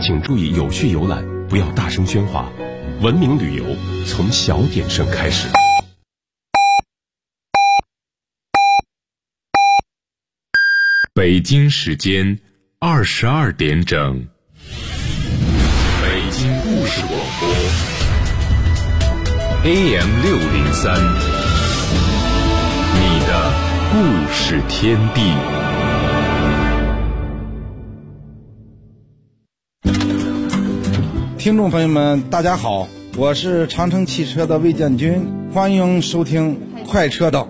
请注意有序游览，不要大声喧哗。文明旅游从小点声开始。 北京时间22点整，北京故事广播 AM603，你的故事天地。 听众朋友们大家好，我是长城汽车的魏建军，欢迎收听快车道。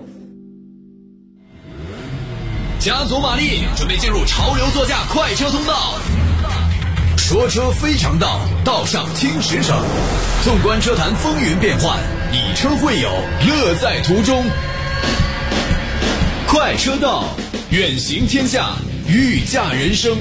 加足马力，准备进入潮流座驾快车通道。说车非常道，道上听实声。纵观车坛风云变幻，以车会友，乐在途中。快车道，远行天下，御驾人生。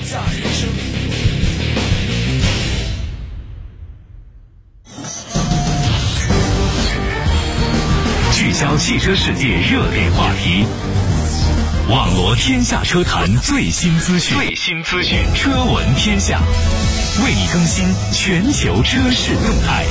聚焦汽车世界热点话题，网罗天下车坛最新资讯，车闻天下，为你更新全球车市动态。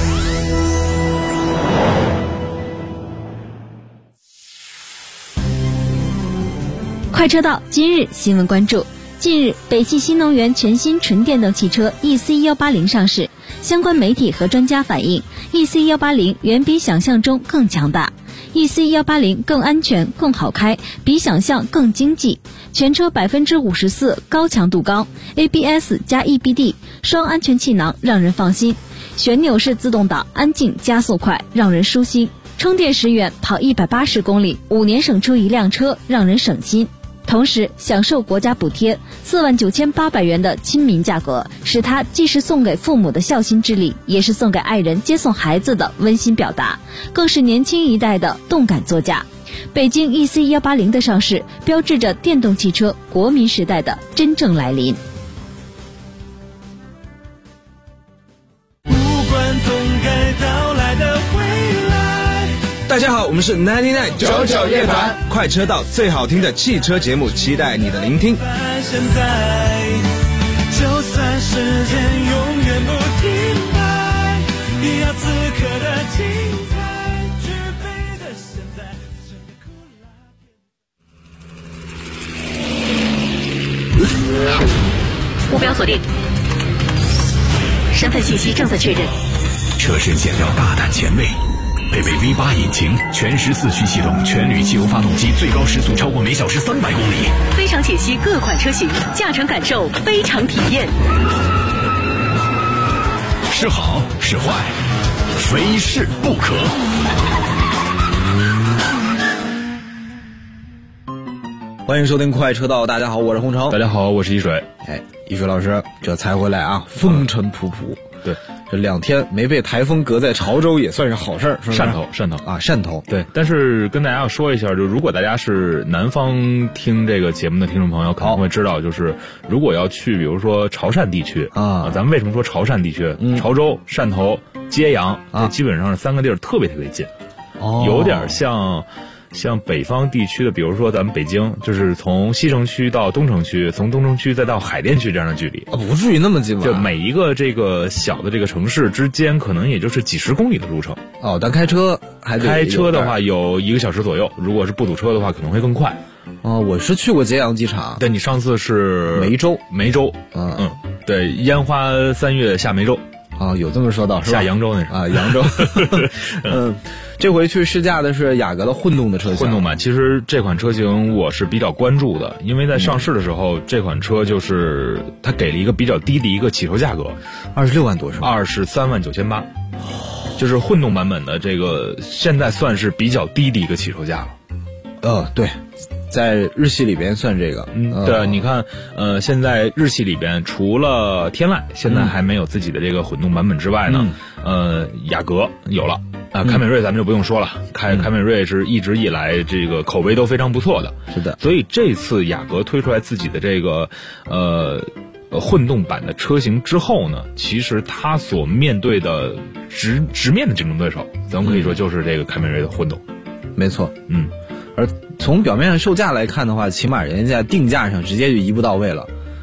快车道今日新闻关注。近日，北汽新能源全新纯电动汽车 EC180 上市，相关媒体和专家反映 EC180 远比想象中更强大。EC180 更安全、更好开，比想象更经济。全车54%高强度钢 ABS 加 EBD 双安全气囊，让人放心。旋钮式自动挡，安静加速快，让人舒心。充电10元跑180公里，5年省出一辆车，让人省心。同时享受国家补贴49800元的亲民价格，使它既是送给父母的孝心之礼，也是送给爱人接送孩子的温馨表达，更是年轻一代的动感座驾。北京 EC180 的上市，标志着电动汽车国民时代的真正来临。 不管总该到来的未来。 大家好，我们是99夜谈，快车道最好听的汽车节目，期待你的聆听。 现在就算时间永远不停摆，也要此刻的精彩，具备的现在目标锁定，身份信息正在确认。 车身线条大胆前卫，配备 V8 引擎，全时4驱系统，全铝汽油发动机，最高时速超过每小时300公里。 非常解析各款车型，驾乘感受，非常体验。 是好是坏，非试不可。 欢迎收听快车道，大家好，我是洪城。 大家好，我是一水。 一水老师这才回来啊，风尘仆仆。 对， 这2天没被台风隔在潮州也算是好事儿，是不是？ 汕头啊，汕头。 对，但是跟大家要说一下，就如果大家是南方听这个节目的听众朋友，可能会知道，就是如果要去，比如说潮汕地区啊，咱们为什么说潮汕地区？潮州、汕头、揭阳啊，基本上是3个地儿特别近，有点像北方地区的，比如说咱们北京，就是从西城区到东城区，从东城区再到海淀区这样的距离啊，不至于那么近吧？ 就每一个这个小的这个城市之间，可能也就是几十公里的路程。 但开车的话有1个小时左右，如果是不堵车的话，可能会更快。 我是去过揭阳机场。 对，你上次是梅州。 对，烟花3月下梅州。 有这么说到是吧？ 下扬州那是啊，扬州。这回去试驾的是雅阁的混动的车型。 混动版，其实这款车型我是比较关注的，因为在上市的时候，这款车就是它给了一个比较低的一个起售价格 ，26万多是吧 ？239800，就是混动版本的这个，现在算是比较低的一个起售价了。 对。在日系里边算这个， 对，你看，现在日系里边除了天籁现在还没有自己的这个混动版本之外呢，雅阁有了啊，凯美瑞咱们就不用说了，凯美瑞是一直以来这个口碑都非常不错的， 是的， 所以这次雅阁推出来自己的这个混动版的车型之后呢，其实它所面对的直面的竞争对手，咱们可以说就是这个凯美瑞的混动， 没错，而从表面上售价来看的话，起码人家在定价上直接就一步到位了。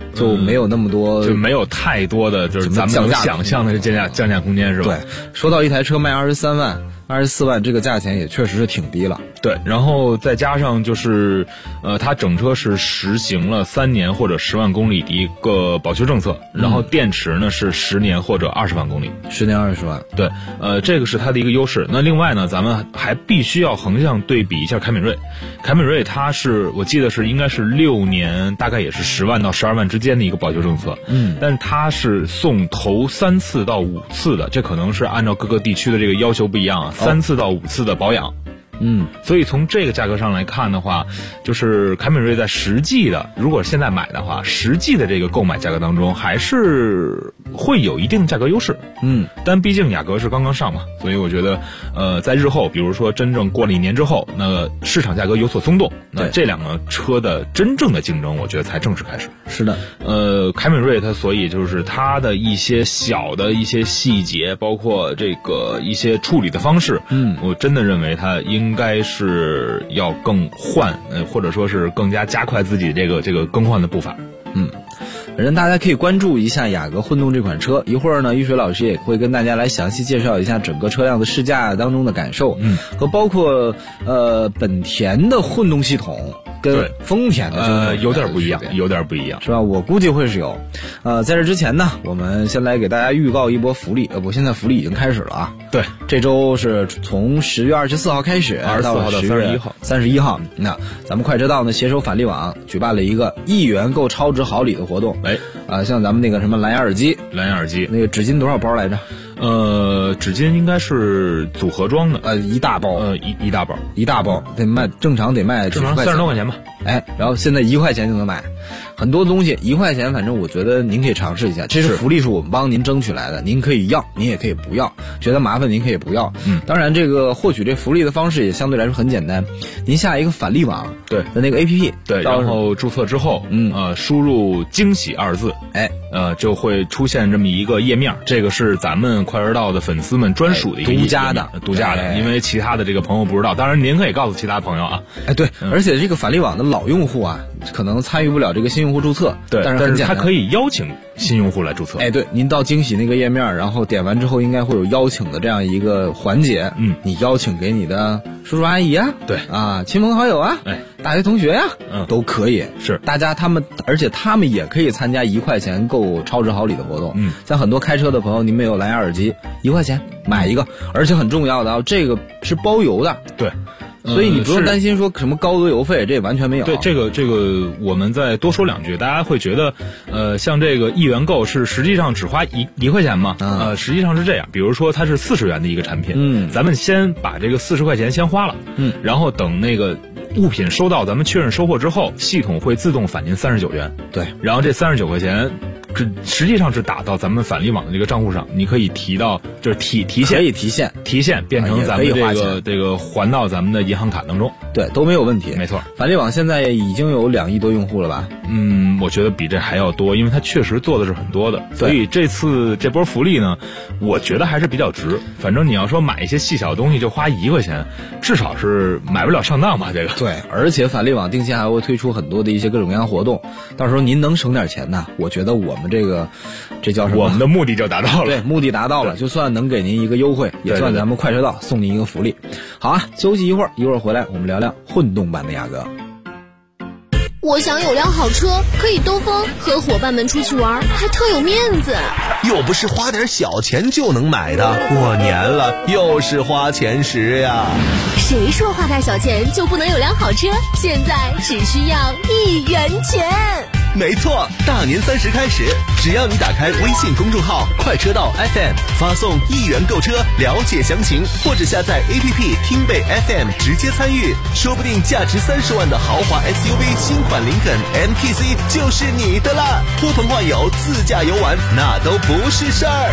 就没有那么多， 就没有太多的就是咱们能想象的降价空间，是吧？ 对，说到一台车卖23万、24万，这个价钱也确实是挺低了。 对，然后再加上就是，它整车是实行了3年或者10万公里的一个保修政策，然后电池呢是10年或者20万公里 ，10年20万。 对，这个是它的一个优势。那另外呢，咱们还必须要横向对比一下凯美瑞。凯美瑞它是我记得是应该是6年，大概也是10万到12万之间的一个保修政策。但是它是送头3次到5次的，这可能是按照各个地区的这个要求不一样啊，3次到5次的保养。所以从这个价格上来看的话，就是凯美瑞在实际的，如果现在买的话，实际的这个购买价格当中还是会有一定价格优势。但毕竟雅阁是刚刚上嘛，所以我觉得在日后比如说真正过了1年之后，那市场价格有所松动，那这两个车的真正的竞争我觉得才正式开始。 是的， 凯美瑞它所以就是它的一些小的一些细节，包括这个一些处理的方式，我真的认为它应该是要更换，或者说是更加加快自己这个更换的步伐。 反正大家可以关注一下雅阁混动这款车，一会儿呢玉水老师也会跟大家来详细介绍一下整个车辆的试驾当中的感受，和包括本田的混动系统跟丰田的有点不一样， 是吧？我估计会是有。在这之前呢，我们先来给大家预告一波福利，现在福利已经开始了啊。 对， 这周是从10月24号开始 ，24号到 31号。那咱们快车道呢携手返利网举办了一个1元购超值好礼的活动。像咱们那个什么蓝牙耳机，那个纸巾多少包来着？ 纸巾应该是组合装的， 一大包，一大包，得卖正常得卖 30多块钱吧。 然后现在1块钱就能买，很多东西1块钱，反正我觉得您可以尝试一下，这是福利，是我们帮您争取来的，您可以要，您也可以不要，觉得麻烦您可以不要。当然这个获取这福利的方式也相对来说很简单，您下一个返利网的那个 APP， 对，然后注册之后，输入惊喜2字，就会出现这么一个页面，这个是咱们快车道的粉丝们专属的一个独家的，因为其他的这个朋友不知道，当然您可以告诉其他朋友啊。 对，而且这个返利网的老用户啊，可能参与不了这个新用户注册， 对，但是他可以邀请新用户来注册。 对，您到惊喜那个页面，然后点完之后，应该会有邀请的这样一个环节，你邀请给你的叔叔阿姨啊， 对啊，亲朋好友啊，大学同学呀，都可以。 是大家而且他们也可以参加1块钱购超值好礼的活动。像很多开车的朋友，您没有蓝牙耳机，1块钱买一个，而且很重要的这个是包邮的。 对。 所以你不用担心说什么高额邮费，这完全没有。 对，这个我们再多说2句，大家会觉得，像这个1元购是实际上只花一块钱吗？实际上是这样，比如说它是40元的一个产品，咱们先把这个40块钱先花了，然后等那个物品收到，咱们确认收货之后，系统会自动返您39元。 对， 然后这39块钱。这实际上是打到咱们返利网的这个账户上，你可以提到，就是提现， 可以提现变成咱们这个还到咱们的银行卡当中， 对，都没有问题。 没错， 返利网现在已经有2亿多用户了吧？ 我觉得比这还要多，因为它确实做的是很多的，所以这次这波福利呢，我觉得还是比较值。反正你要说买一些细小的东西就花1块钱，至少是买不了上当吧？这个对，而且返利网定期还会推出很多的一些各种各样活动，到时候您能省点钱呢，我觉得我们这叫什么？ 我们的目的就达到了。 对，目的达到了，就算能给您一个优惠，也算咱们快车道送您一个福利。好啊，休息一会儿回来我们聊聊混动版的雅阁。 我想有辆好车，可以兜风，和伙伴们出去玩，还特有面子。 又不是花点小钱就能买的，过年了又是花钱时呀。 谁说花点小钱就不能有辆好车？现在只需要1元钱。 没错，大年30开始，只要你打开微信公众号快车道 FM， 发送1元购车了解详情，或者下载 APP 听贝 FM 直接参与，说不定价值30万的豪华 SUV 新款林肯 MPC 就是你的啦！呼朋唤友自驾游玩那都不是事儿。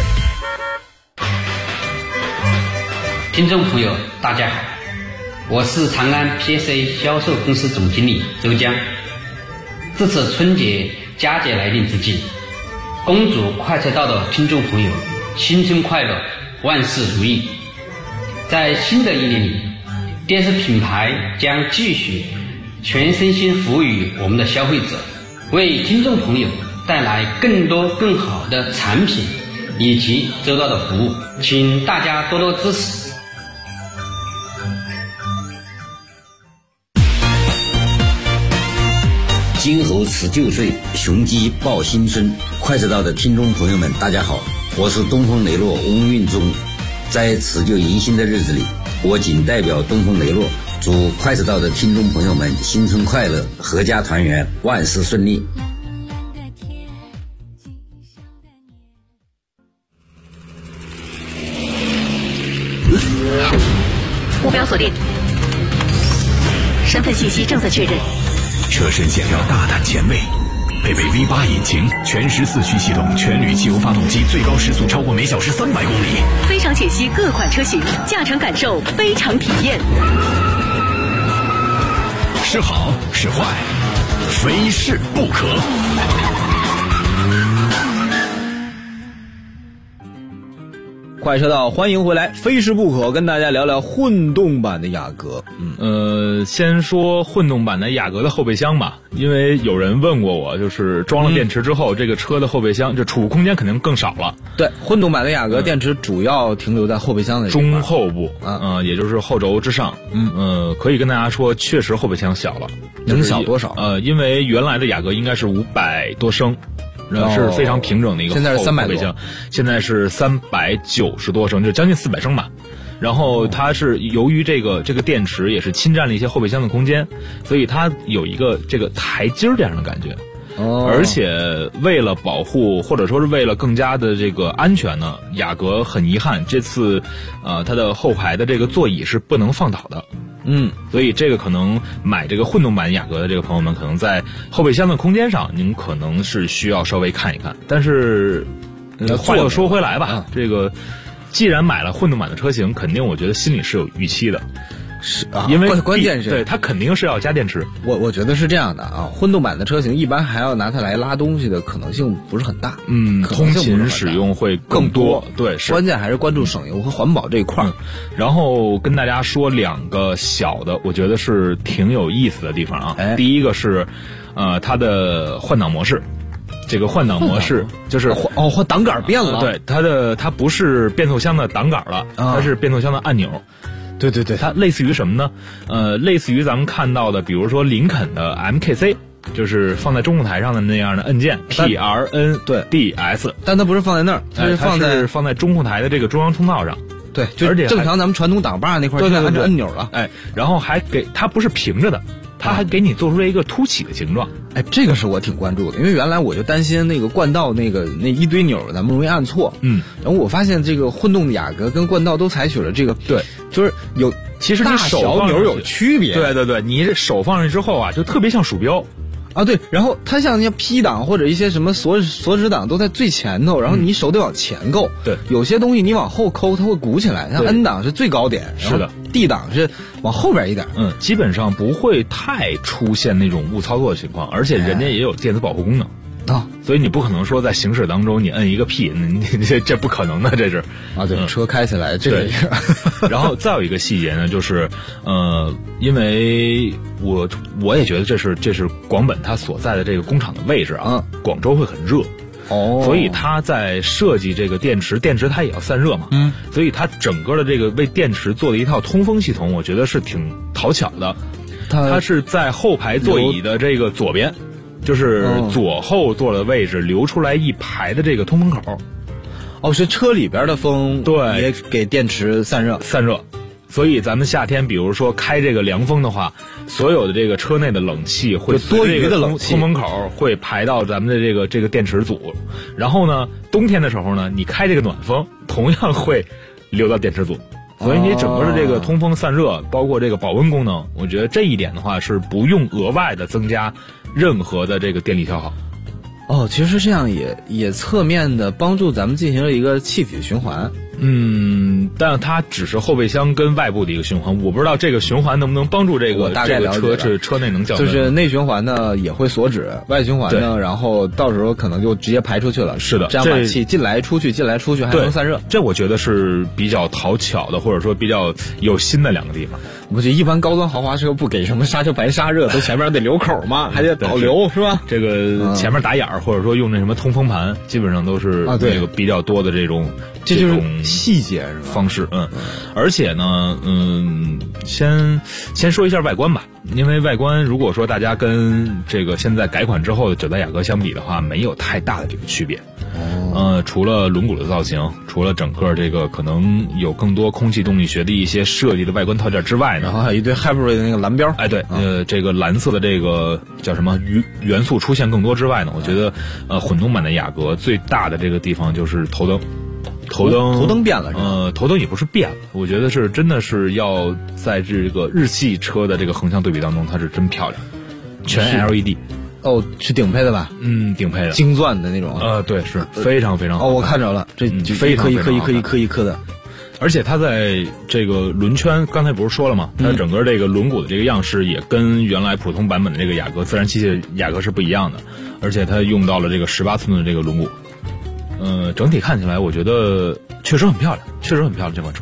听众朋友大家好，我是长安 PSA 销售公司总经理周江。这次春节佳节来临之际，恭祝快车道的听众朋友新春快乐，万事如意。在新的一年里，电视品牌将继续全身心服务于我们的消费者，为听众朋友带来更多更好的产品以及周到的服务，请大家多多支持。 今后吃9岁，雄鸡报新春。快车道的听众朋友们，大家好，我是东风雷诺翁运忠。在辞旧迎新的日子里，我谨代表东风雷诺，祝快车道的听众朋友们新春快乐，阖家团圆，万事顺利。 目标锁定，身份信息正在确认。 车身线条大胆前卫，配备 V8 引擎，全时4驱系统，全铝汽油发动机，最高时速超过每小时300公里。 非常解析各款车型，驾乘感受非常体验。 是好是坏，非试不可。 快车道，欢迎回来，非试不可，跟大家聊聊混动版的雅阁。 先说混动版的雅阁的后备箱吧，因为有人问过我，就是装了电池之后，这个车的后备箱就储物空间肯定更少了。 对，混动版的雅阁电池主要停留在后备箱的中后部，也就是后轴之上。可以跟大家说，确实后备箱小了， 能小多少？ 因为原来的雅阁应该是500多升。是非常平整的一个后备箱，现在是390多升，就将近400升吧。然后它是由于这个电池也是侵占了一些后备箱的空间，所以它有一个这个台阶这样的感觉。而且为了保护或者说是为了更加的这个安全呢，雅阁很遗憾这次它的后排的这个座椅是不能放倒的。所以这个可能买这个混动版雅阁的这个朋友们，可能在后备箱的空间上，您可能是需要稍微看一看。但是，话又说回来吧，这个既然买了混动版的车型，肯定我觉得心里是有预期的。 是因为关键是对它肯定是要加电池。 我觉得是这样的啊，混动版的车型一般还要拿它来拉东西的可能性不是很大。 通勤使用会更多。对，是关键还是关注省油和环保这一块。 然后跟大家说2个小的，我觉得是挺有意思的地方啊。第一个是，它的换挡模式。这个换挡模式就是换挡杆变了。 对，它不是变速箱的挡杆了，它是变速箱的按钮。 对， 它类似于什么呢？类似于咱们看到的，比如说林肯的 MKC， 就是放在中控台上的那样的按键 PRN 对 DS， 但它不是放在那儿，它是放在中控台的这个中央通道上。 对，而且正常咱们传统挡把那块现在按按钮了。 然后还给它不是平着的，它还给你做出了一个凸起的形状。 这个是我挺关注的，因为原来我就担心那个冠道那一堆钮咱们容易按错。然后我发现这个混动的雅阁跟冠道都采取了这个，对，就是有其实你手钮有区别。 对，你这手放上去之后啊，就特别像鼠标。 对，然后它像那 P 档或者一些什么锁止档都在最前头，然后你手得往前够。 对， 有些东西你往后抠它会鼓起来，像 N 档是最高点， 是的 ，D 档是往后边一点。 基本上不会太出现那种误操作的情况，而且人家也有电子保护功能。所以你不可能说在行驶当中你摁一个 P， 这不可能的，这是对，车开起来这个。 然后再有一个细节呢，就是因为我也觉得这是广本它所在的这个工厂的位置啊，广州会很热。所以它在设计这个电池它也要散热嘛。所以它整个的这个为电池做的一套通风系统，我觉得是挺讨巧的。它是在后排座椅的这个左边。就是左后座的位置留出来一排的这个通风口。 是车里边的风， 对， 也给电池散热。 所以咱们夏天比如说开这个凉风的话，所有的这个车内的冷气会多余的冷气通风口会排到咱们的这个电池组，然后呢，冬天的时候呢，你开这个暖风同样会流到电池组。所以你整个的这个通风散热，包括这个保温功能，我觉得这一点的话是不用额外的增加任何的这个电力消耗。 其实这样也侧面的帮助咱们进行了一个气体循环。 但它只是后备箱跟外部的一个循环，我不知道这个循环能不能帮助这个车内能降温。 就是内循环呢也会锁止，外循环呢，然后到时候可能就直接排出去了。 是的， 这样把气进来出去，进来出去还能散热。 这我觉得是比较讨巧的，或者说比较有心的两个地方。 我觉得一般高端豪华车不给什么刹车排刹热，都前面得留口嘛，还得导流是吧？ 这个前面打眼儿，或者说用那什么通风盘，基本上都是这个比较多的这种。 这就是细节是吧？ 方式，而且呢，先说一下外观吧，因为外观如果说大家跟这个现在改款之后的9代雅阁相比的话，没有太大的这个区别。除了轮毂的造型，除了整个这个可能有更多空气动力学的一些设计的外观套件之外呢， 然后还有一堆 Hybrid 的那个蓝标， 对，这个蓝色的这个叫什么元素出现更多之外呢，我觉得混动版的雅阁最大的这个地方就是头灯。头灯变了是吧？ 头灯也不是变了，我觉得是真的是要在这个日系车的这个横向对比当中，它是真漂亮，全 LED。 是顶配的吧？ 顶配的， 晶钻的那种。 对，是非常非常好。 我看着了，这非常一颗的。 而且它在这个轮圈，刚才不是说了吗？它整个这个轮毂的这个样式也跟原来普通版本的这个雅阁自然吸气雅阁是不一样的，而且它用到了这个18寸的这个轮毂。整体看起来，我觉得确实很漂亮，这款车。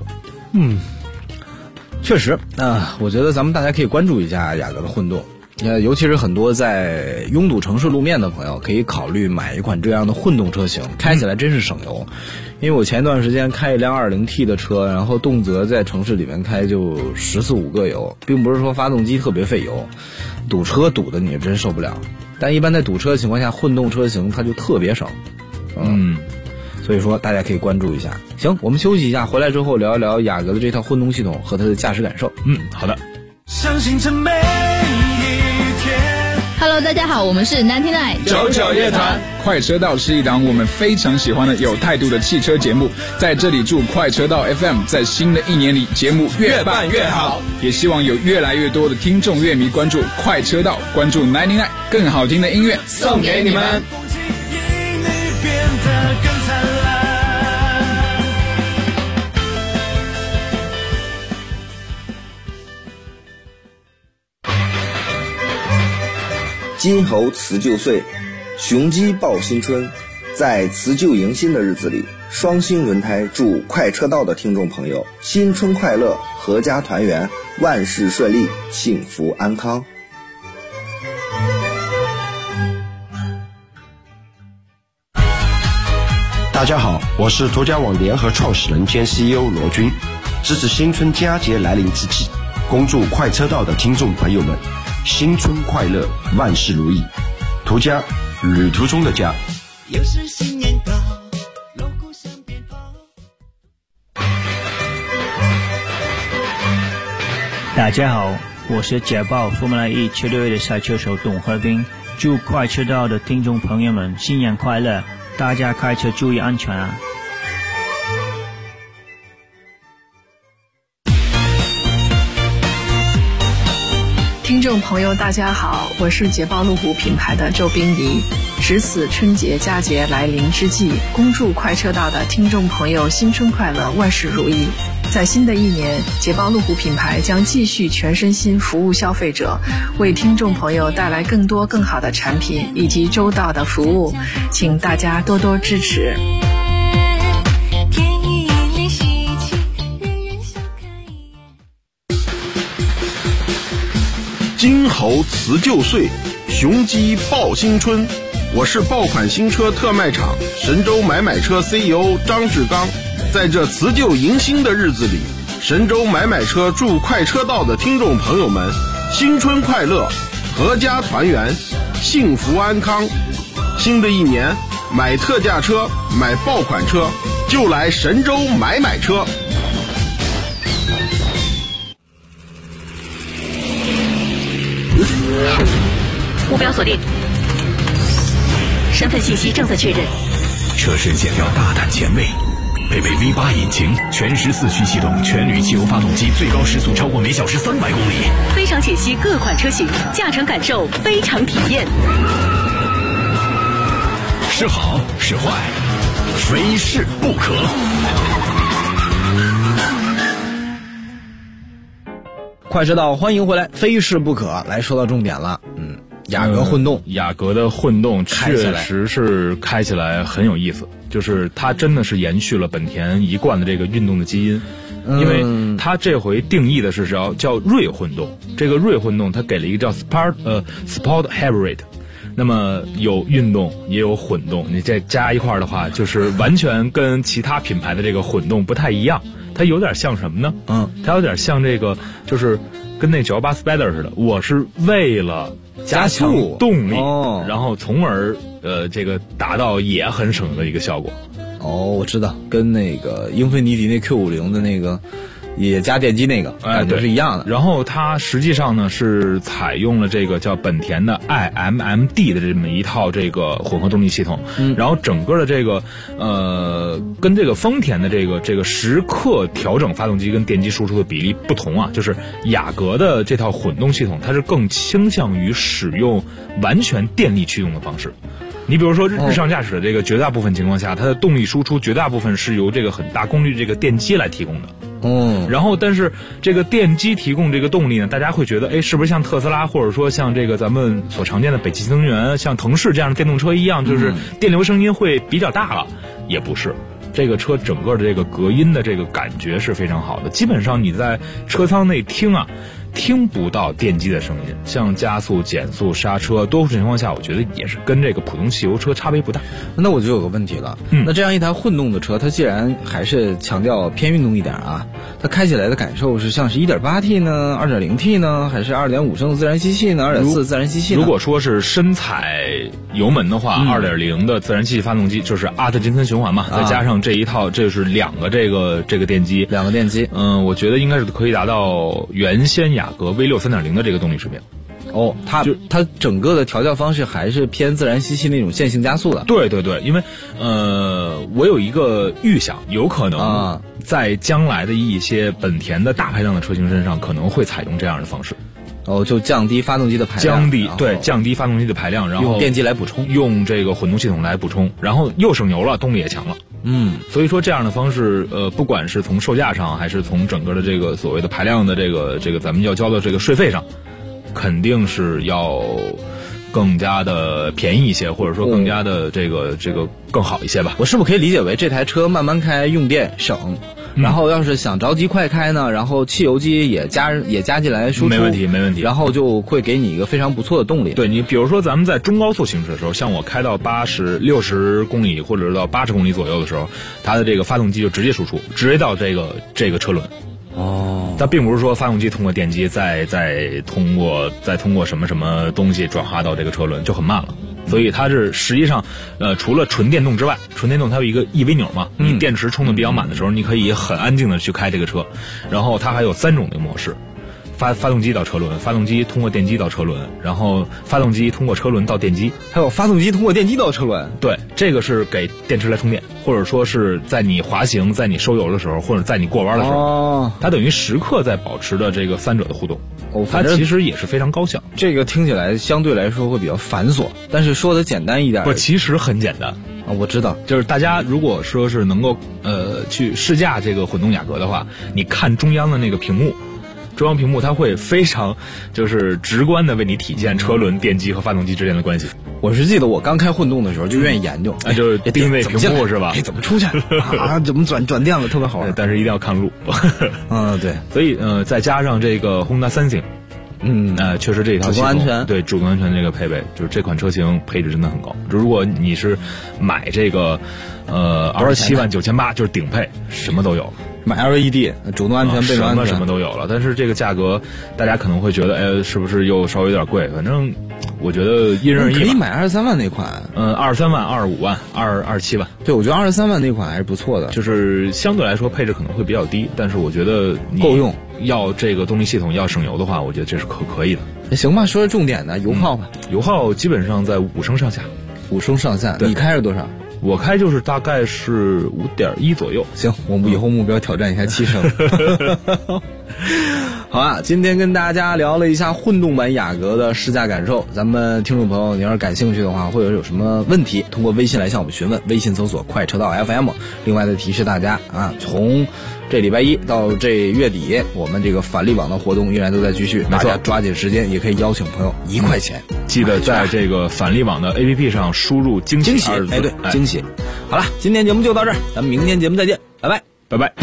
确实我觉得咱们大家可以关注一下雅阁的混动，尤其是很多在拥堵城市路面的朋友，可以考虑买一款这样的混动车型，开起来真是省油。因为我前一段时间开一辆 2.0T 的车，然后动辄在城市里面开就14-15个油，并不是说发动机特别费油，堵车堵的你也真受不了。但一般在堵车的情况下，混动车型它就特别省。所以说大家可以关注一下。行，我们休息一下，回来之后聊一聊雅阁的这套混动系统和它的驾驶感受。 好的。 相信这每一天。 Hello， 大家好，我们是99 99乐团。快车道是一档我们非常喜欢的有态度的汽车节目，在这里祝快车道 FM 在新的一年里节目越办越好，也希望有越来越多的听众乐迷关注快车道，关注99，更好听的音乐送给你们。 金猴辞旧岁，雄鸡报新春。在辞旧迎新的日子里，双星轮胎祝快车道的听众朋友新春快乐，阖家团圆，万事顺利，幸福安康。 大家好，我是途家网联合创始人兼 CEO 罗军。值此新春佳节来临之际，恭祝快车道的听众朋友们新春快乐，万事如意。途家，旅途中的家。 又是新年到，锣鼓响鞭炮。 大家好，我是捷豹Formula E车队的赛车手董和斌，祝快车道的听众朋友们新年快乐，大家开车注意安全啊！ 听众朋友大家好，我是捷豹路虎品牌的周冰怡。值此春节佳节来临之际，恭祝快车道的听众朋友新春快乐，万事如意。在新的一年，捷豹路虎品牌将继续全身心服务消费者，为听众朋友带来更多更好的产品以及周到的服务，请大家多多支持。 金猴辞旧岁，雄鸡报新春。我是爆款新车特卖场神州买买车 CEO 张志刚。在这辞旧迎新的日子里，神州买买车祝快车道的听众朋友们新春快乐，阖家团圆，幸福安康。新的一年，买特价车，买爆款车，就来神州买买车。 目标锁定，身份信息正在确认。 车身线条大胆前卫，配备 V8 引擎，全14驱系统，全铝汽油发动机，最高时速超过每小时300公里。 非常解析各款车型，驾乘感受，非常体验。 是好是坏，非试不可。 快车道，欢迎回来，非试不可。来说到重点了，雅阁混动， 雅阁的混动确实是开起来很有意思，就是它真的是延续了本田一贯的这个运动的基因。因为它这回定义的是叫锐混动，这个锐混动它给了一个叫 Sport Hybrid， 那么有运动也有混动，你再加一块的话，就是完全跟其他品牌的这个混动不太一样。它有点像什么呢？它有点像这个，就是跟那918 Spider 似的，我是为了加强动力，然后从而这个达到也很省的一个效果。 我知道，跟那个英菲尼迪那 Q50的那个也加电机那个感觉是一样的。 然后它实际上呢是采用了这个叫本田的 iMMD 的这么一套这个混合动力系统，然后整个的这个跟这个丰田的这个时刻调整发动机跟电机输出的比例不同啊，就是雅阁的这套混动系统它是更倾向于使用完全电力驱动的方式。你比如说日常驾驶的这个绝大部分情况下，它的动力输出绝大部分是由这个很大功率这个电机来提供的。然后但是这个电机提供这个动力呢，大家会觉得是不是像特斯拉或者说像这个咱们所常见的北汽新能源像腾势这样的电动车一样，就是电流声音会比较大了？也不是，这个车整个的这个隔音的这个感觉是非常好的，基本上你在车舱内听不到电机的声音，像加速、减速、刹车，多数情况下我觉得也是跟这个普通汽油车差别不大。 那我就有个问题了，那这样一台混动的车，它既然还是强调偏运动一点啊，它开起来的感受是像是 1.8T 呢 2.0T 呢，还是 2.5 升的自然吸气呢 2.4 自然吸气呢？ 如果说是深踩油门的话，2.0 的自然吸气发动机就是阿特金森循环嘛，再加上这一套，这是两个这个电机，我觉得应该是可以达到原先雅阁 V6 3.0 的这个动力水平。 它整个的调教方式还是偏自然吸气那种线性加速的。 对，因为我有一个预想，有可能在将来的一些本田的大排量的车型身上可能会采用这样的方式。 就降低发动机的排量， 降低发动机的排量，然后用电机来补充， 用这个混动系统来补充，然后又省油了，动力也强了。所以说这样的方式，不管是从售价上，还是从整个的这个所谓的排量的这个咱们要交的这个税费上，肯定是要更加的便宜一些，或者说更加的这个更好一些吧。 我是不是可以理解为这台车慢慢开用电省？然后要是想着急快开呢，然后汽油机也加进来输出， 没问题， 然后就会给你一个非常不错的动力。 对，你比如说咱们在中高速行驶的时候，像我开到60公里或者到80公里左右的时候，它的这个发动机就直接输出，直接到这个车轮。它并不是说发动机通过电机再通过什么东西转化到这个车轮，就很慢了。所以它是实际上除了纯电动之外，纯电动它有一个 EV 钮嘛，你电池充的比较满的时候，你可以很安静的去开这个车。然后它还有3种的模式，发动机到车轮，发动机通过电机到车轮，然后发动机通过车轮到电机， 还有发动机通过电机到车轮。 对，这个是给电池来充电，或者说是在你滑行、在你收油的时候，或者在你过弯的时候，它等于时刻在保持着这个3者的互动。它其实也是非常高效。 这个听起来相对来说会比较繁琐，但是说的简单一点。 其实很简单我知道， 就是大家如果说是能够去试驾这个混动雅阁的话，你看中央的那个屏幕。中央屏幕它会非常就是直观的为你体现车轮、电机和发动机之间的关系。 我是记得我刚开混动的时候就愿意研究， 就是定位屏幕是吧？ 怎么出去怎么转电了，特别好玩。 但是一定要看路。 对。 所以再加上这个 Honda Sensing，确实这一套系统主动安全， 对主动安全这个配备，就是这款车型配置真的很高。如果你是买这个279800，就是顶配，什么都有。 买 LED 主动安全、备注安全什么都有了，但是这个价格大家可能会觉得，是不是又稍微有点贵？反正我觉得因人而异吧。 可以买23万那款 ，23万、25万、27万。 对，我觉得23万那款还是不错的， 就是相对来说配置可能会比较低，但是我觉得够用。 要这个动力系统要省油的话，我觉得这是可以的。 行吧，说说重点的油耗吧。 油耗基本上在5升上下。 5升上下，你开是多少？ 我开就是大概是5.1左右。 行，我们以后目标挑战一下7升。 好啊，今天跟大家聊了一下混动版雅阁的试驾感受。咱们听众朋友，你要是感兴趣的话，或者有什么问题，通过微信来向我们询问，微信搜索快车道 FM。另外的提示大家啊，从这礼拜一到这月底，我们这个返利网的活动依然都在继续，大家抓紧时间，也可以邀请朋友1块钱， 记得在这个返利网的 APP 上输入惊喜2字。 哎，对，惊喜。好了，今天节目就到这儿，咱们明天节目再见，拜拜， 拜拜。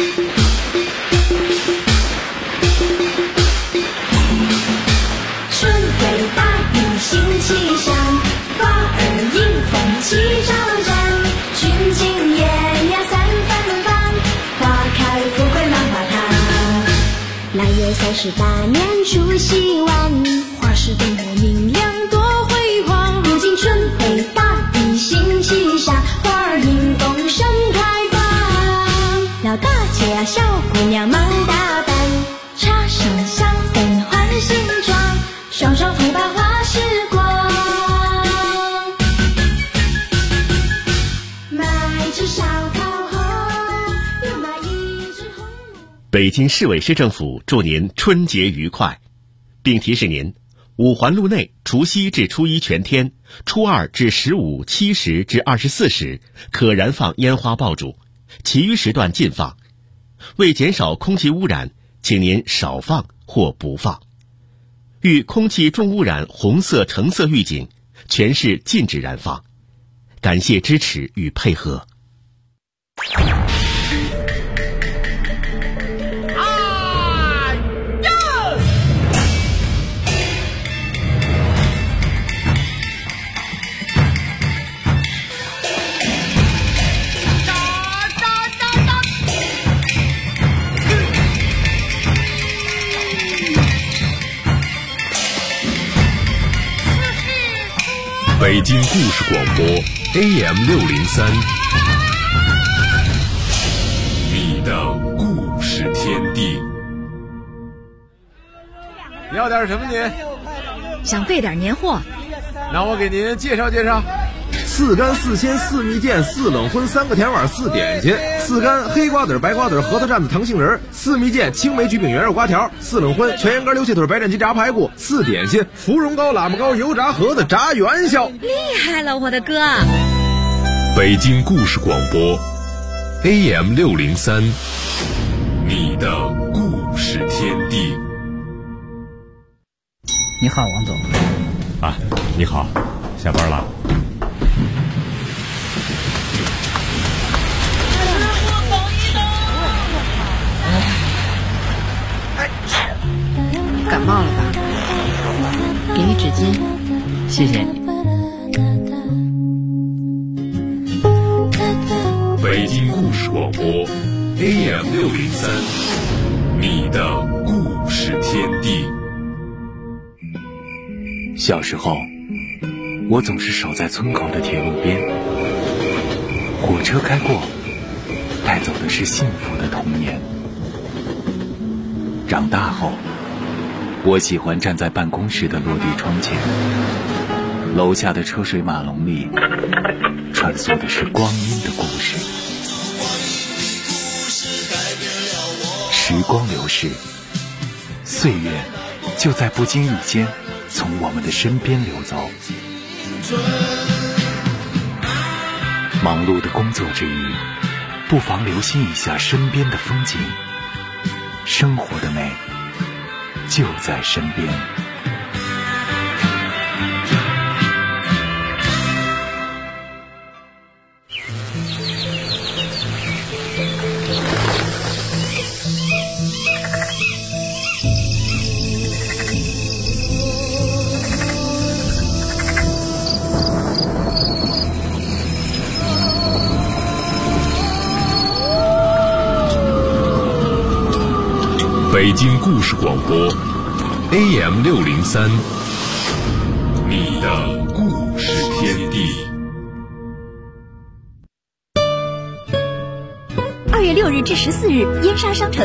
春回大地新气象，花儿迎风齐招展，群景艳呀三芬芳，花开富贵满花堂。腊月38年除夕晚，花市灯火明亮多辉煌。如今春回大地新气象，花儿迎风盛开放。老大姐呀小姑娘忙打扮，插上香粉换新装，双双同把花时光。买只烧烤后，又买一只红。 北京市委市政府祝您春节愉快，并提示您：五环路内除夕至初一全天，初二至15、7时至24时可燃放烟花爆竹，其余时段禁放。为减少空气污染，请您少放或不放。遇空气重污染红色、橙色预警，全市禁止燃放。感谢支持与配合。 北京故事广播 AM603，你的故事天地。 你要点什么您？ 想备点年货。 那我给您介绍介绍。4干4鲜4蜜饯4冷荤3个甜碗4点心，4干黑瓜子白瓜子核桃蘸子糖杏仁，4蜜饯青梅焗饼圆肉瓜条，4冷荤全羊肝溜切腿白斩鸡炸排骨，4点心芙蓉糕喇嘛糕油炸盒子炸元宵。 厉害了我的哥。 北京故事广播 AM603，你的故事天地。 你好，王总。 啊，你好，下班了。 感冒了吧？给你纸巾。 谢谢你。 北京故事广播 AM603，你的故事天地。 小时候，我总是守在村口的铁路边，火车开过，带走的是幸福的童年。长大后，我喜欢站在办公室的落地窗前，楼下的车水马龙里穿梭的是光阴的故事。时光流逝，岁月就在不经意间从我们的身边流走。忙碌的工作之余，不妨留心一下身边的风景，生活的美就在身边。 北京故事广播 AM603，你的故事天地。 2月6日至14日，燕莎商城